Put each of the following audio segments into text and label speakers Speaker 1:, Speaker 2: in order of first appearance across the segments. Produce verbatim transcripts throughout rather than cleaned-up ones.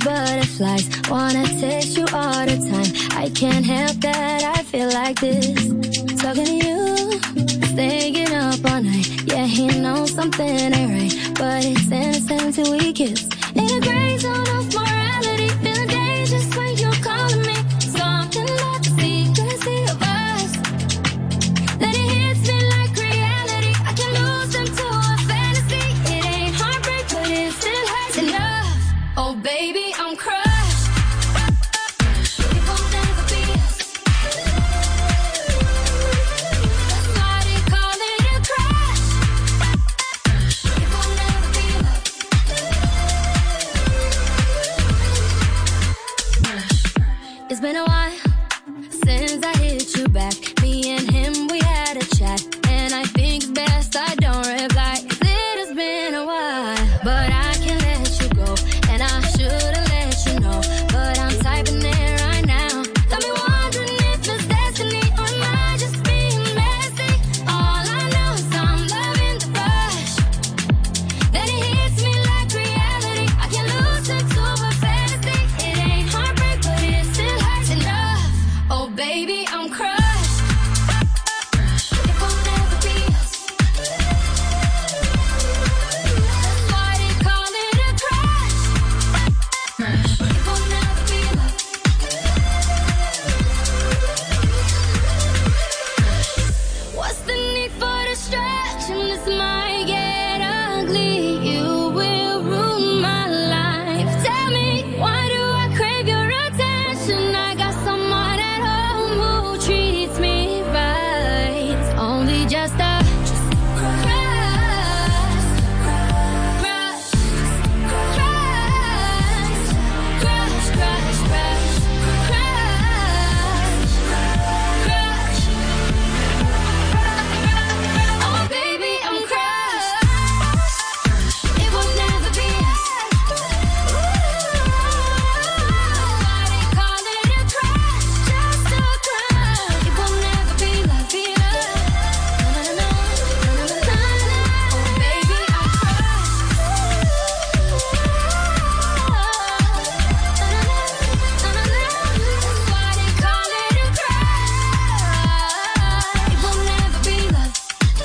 Speaker 1: butterflies. Wanna taste you all the time. I can't help that, I feel like this. Talking to you, staying up all night. Yeah, he knows something ain't right, but it's innocent till we kiss. In a gray zone of morality, feeling dangerous when you're calling me. Something about the secrecy of us, then it hits me like reality. I can lose into a fantasy. It ain't heartbreak, but it still hurts enough. Oh baby, I'm crushed. It won't never be us. That's why they call it a crush. It won't never be love. It's been a while since I hit you back. Me and him, we had a chat, and I think it's best I don't reply. 'Cause it has been a while, but I can't let you go, and I should've let you know, but I'm typing it right now. Got me wondering if it's destiny, or am I just being messy? All I know is I'm loving the rush, then it hits me like reality. I can lose into a fantasy. It ain't heartbreak, but it still hurts enough. Oh baby, I'm crushed. It won't never be us. That's why they call it a crush. It won't never be love. What's the need for distraction? This might get ugly. You will ruin my life. Tell me, why do I crave your attention? I got someone at home who treats me right. It's only just a crush, crush, crush, crush, crush, crush, crush, crush. Oh baby, I'm crushed. It will never be us. Why they call it a crush? Just a crush. It will never be love, be love. Na, na, na, na, na, na, na. Oh baby, I'm crushed. Na, na, na, na, na. That's why they call it a crush. It will never be love.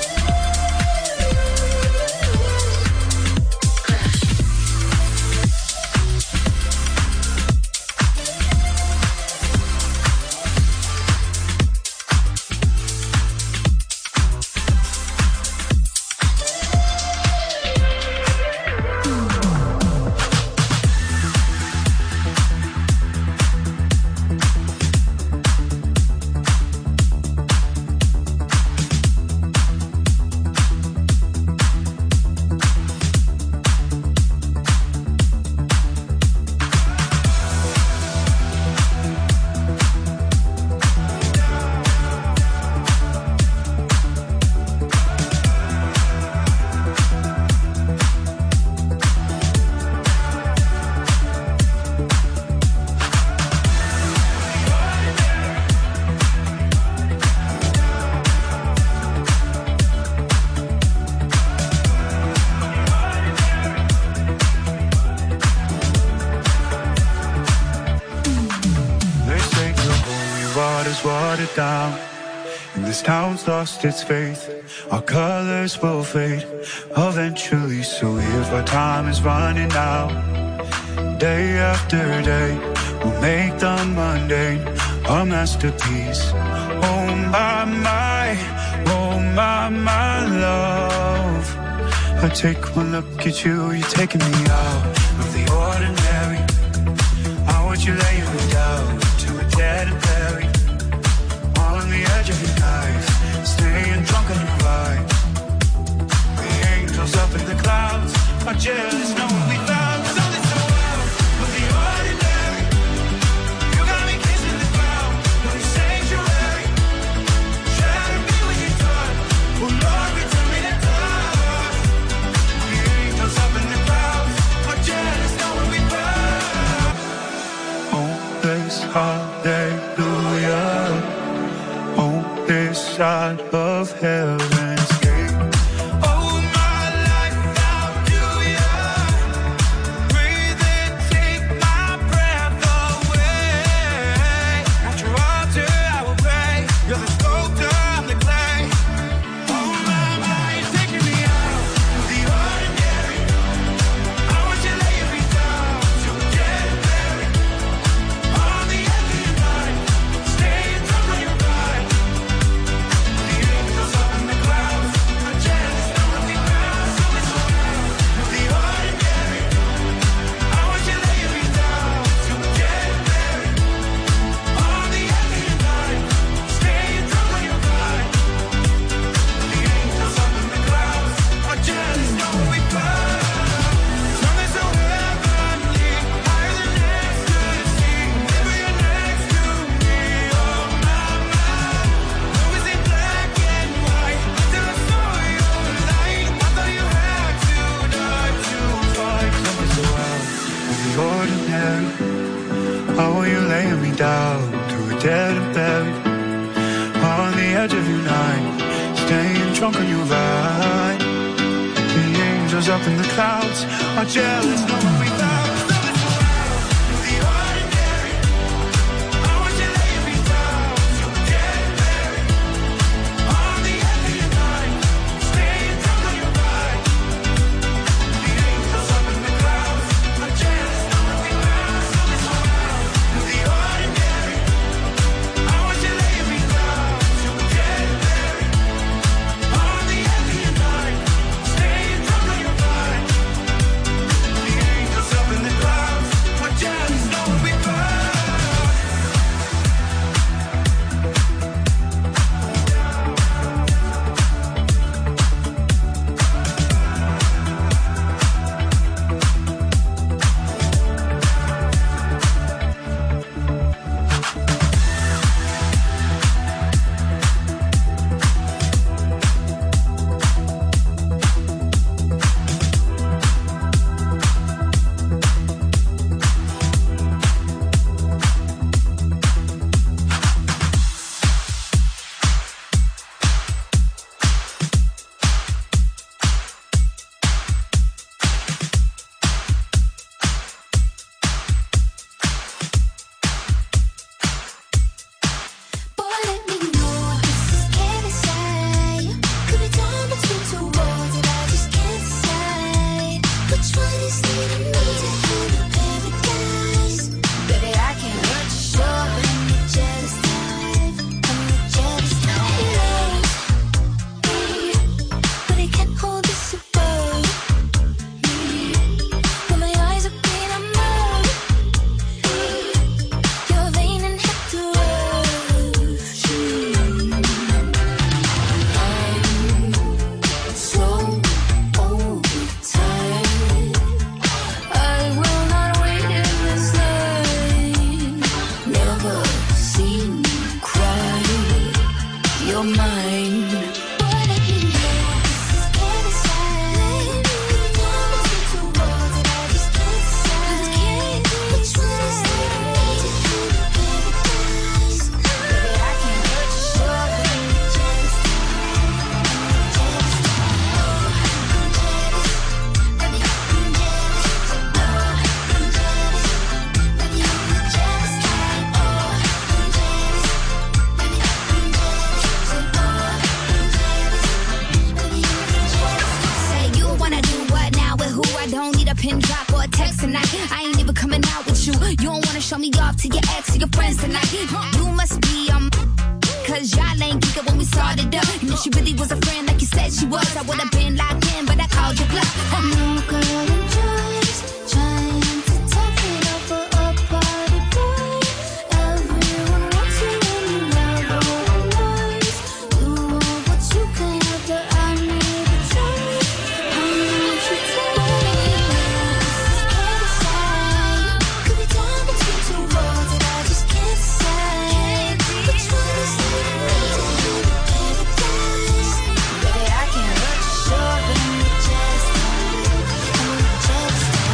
Speaker 2: They say the holy water's watered down, and this town's lost its faith. Our colors will fade eventually, so here's why time is running out. Day after day, we'll make the mundane a masterpiece. Oh my, my, oh my, my love. I take one look at you, you're taking me out of the ordinary. I want you laying me down to a dead and buried, on the edge of your knife, staying drunk on your ride. The angels up in the clouds are jealous knowing we found something so wild of the ordinary. You got me kissing the ground, no sanctuary. Trying to be what you thought. Oh Lord, return me to dust. The angels up in the clouds are jealous knowing we found. Oh, this hallelujah. Oh, this side of heaven's gate. Oh, my life, how do ya? Breathe in, take my edge of your night, staying drunk on your ride. The angels up in the clouds are jealous, know what we found.
Speaker 1: Baby, I can't hurt you, sure, but just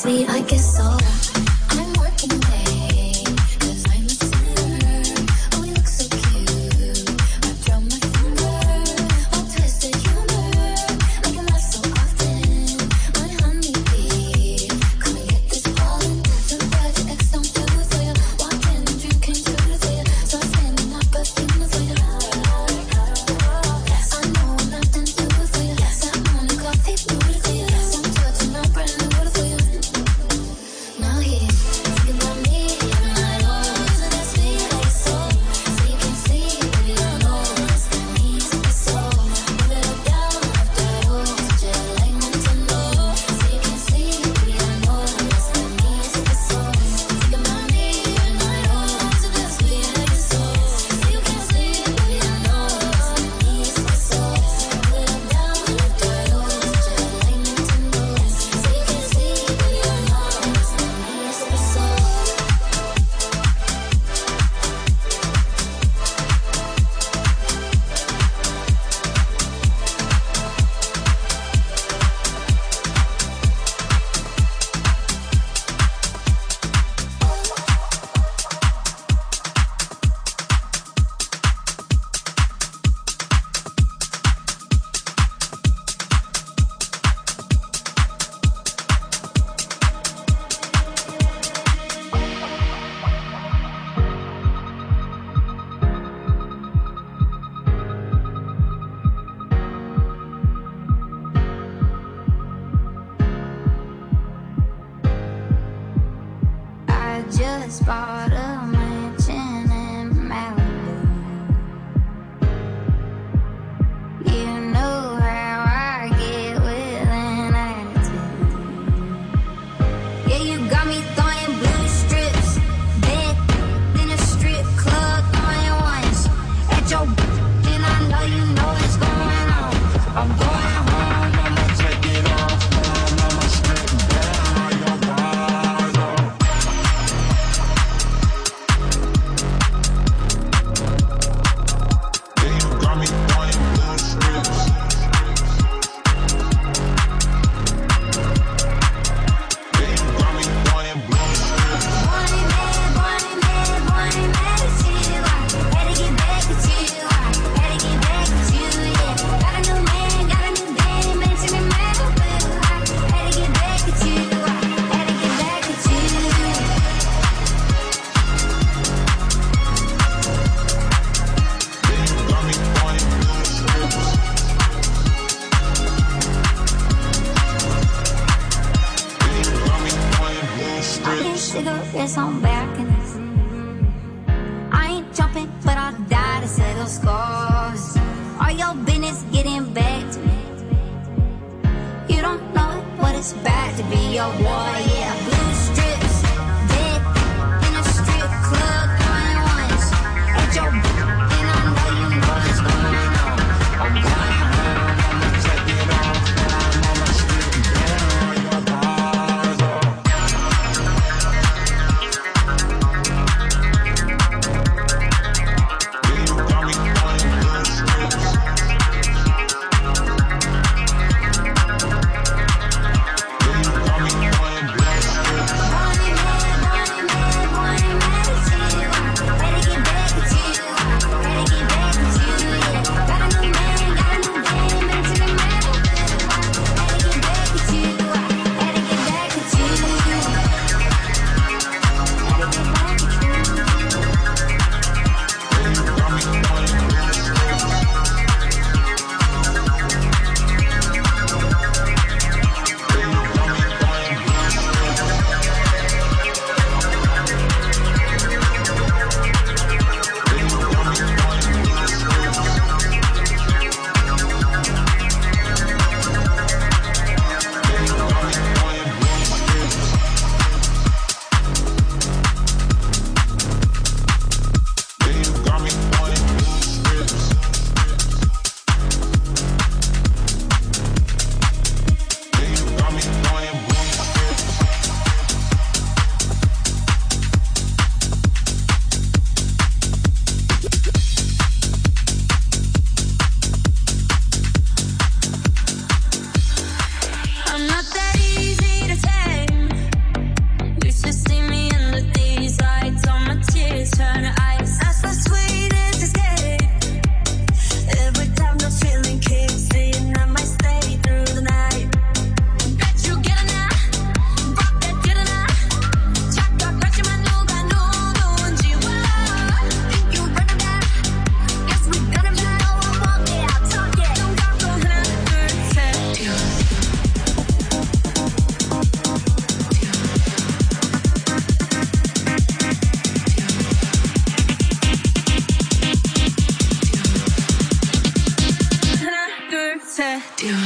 Speaker 1: just bought a mansion in Malibu. You know how I get with an attitude. Yeah, you got me throwing blue strips, bed in a strip club, throwing ones at your and I know you know what's going on. I'm going home, I'ma take it off, home, I'ma strip down your bars off. Yeah, you got me throwing blue strips. Yeah, you got me throwing blue strips. Born and mad, born and mad, born and mad at you. I had to get back at you. I had to get back at you, yeah. Got a new man, got a new dame, mention in Malibu. I had to get back at you. I had to get back at you. Yeah, you got me throwing blue strips. Yeah, you got me throwing blue strips. Cigarettes on balconies. I ain't jumping, but I'll die to settle scores. All your business getting back to me. You don't know what it's about to be your war, yeah. Blue strips, dead in a strip club, throwing ones at your and I know you know what's going on. I'm going home, I'ma take it off, home, I'ma strip down your bars off. Yeah, you got me throwing blue strips. Yeah, you got me throwing blue set you.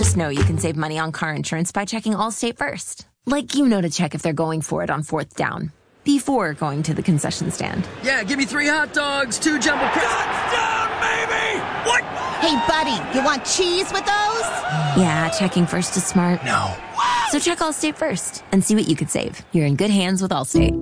Speaker 3: Just know you can save money on car insurance by checking Allstate first. Like you know to check if they're going for it on fourth down before going to the concession stand.
Speaker 4: Yeah, give me three hot dogs, two jumbo crisps.
Speaker 5: Touchdown, baby! What?
Speaker 6: Hey, buddy, you want cheese with those?
Speaker 3: Yeah, checking first is smart.
Speaker 5: No.
Speaker 3: So check Allstate first and see what you could save. You're in good hands with Allstate.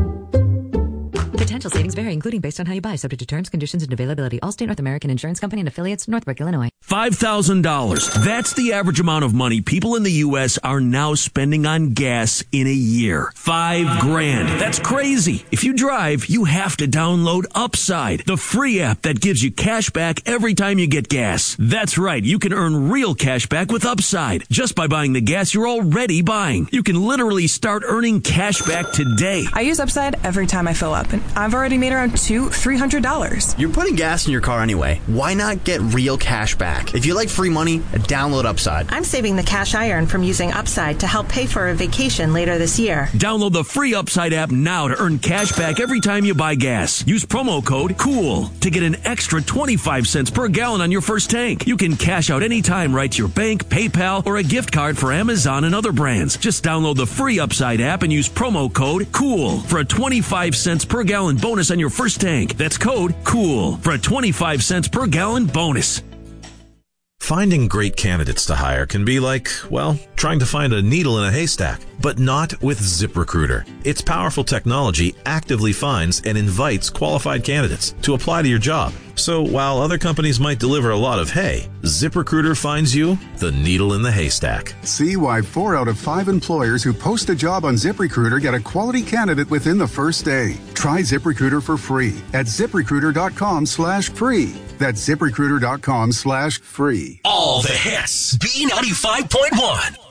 Speaker 7: Potential savings vary, including based on how you buy, subject to terms, conditions, and availability. Allstate North American Insurance Company and affiliates, Northbrook, Illinois.
Speaker 8: five thousand dollars. That's the average amount of money people in the U S are now spending on gas in a year. Five grand. That's crazy. If you drive, you have to download Upside, the free app that gives you cash back every time you get gas. That's right. You can earn real cash back with Upside just by buying the gas you're already buying. You can literally start earning cash back today.
Speaker 9: I use Upside every time I fill up, and I've already made around two, three hundred dollars.
Speaker 10: You're putting gas in your car anyway. Why not get real cash back? If you like free money, download Upside.
Speaker 11: I'm saving the cash I earn from using Upside to help pay for a vacation later this year.
Speaker 8: Download the free Upside app now to earn cash back every time you buy gas. Use promo code COOL to get an extra twenty-five cents per gallon on your first tank. You can cash out anytime right to your bank, PayPal, or a gift card for Amazon and other brands. Just download the free Upside app and use promo code COOL for a twenty-five cents per gallon bonus on your first tank. That's code COOL for a twenty-five cents per gallon bonus.
Speaker 12: Finding great candidates to hire can be like, well, trying to find a needle in a haystack, but not with ZipRecruiter. Its powerful technology actively finds and invites qualified candidates to apply to your job. So while other companies might deliver a lot of hay, ZipRecruiter finds you the needle in the haystack.
Speaker 13: See why four out of five employers who post a job on ZipRecruiter get a quality candidate within the first day. Try ZipRecruiter for free at ZipRecruiter.com slash free. That's ZipRecruiter.com slash free.
Speaker 5: All the hits. B ninety-five point one.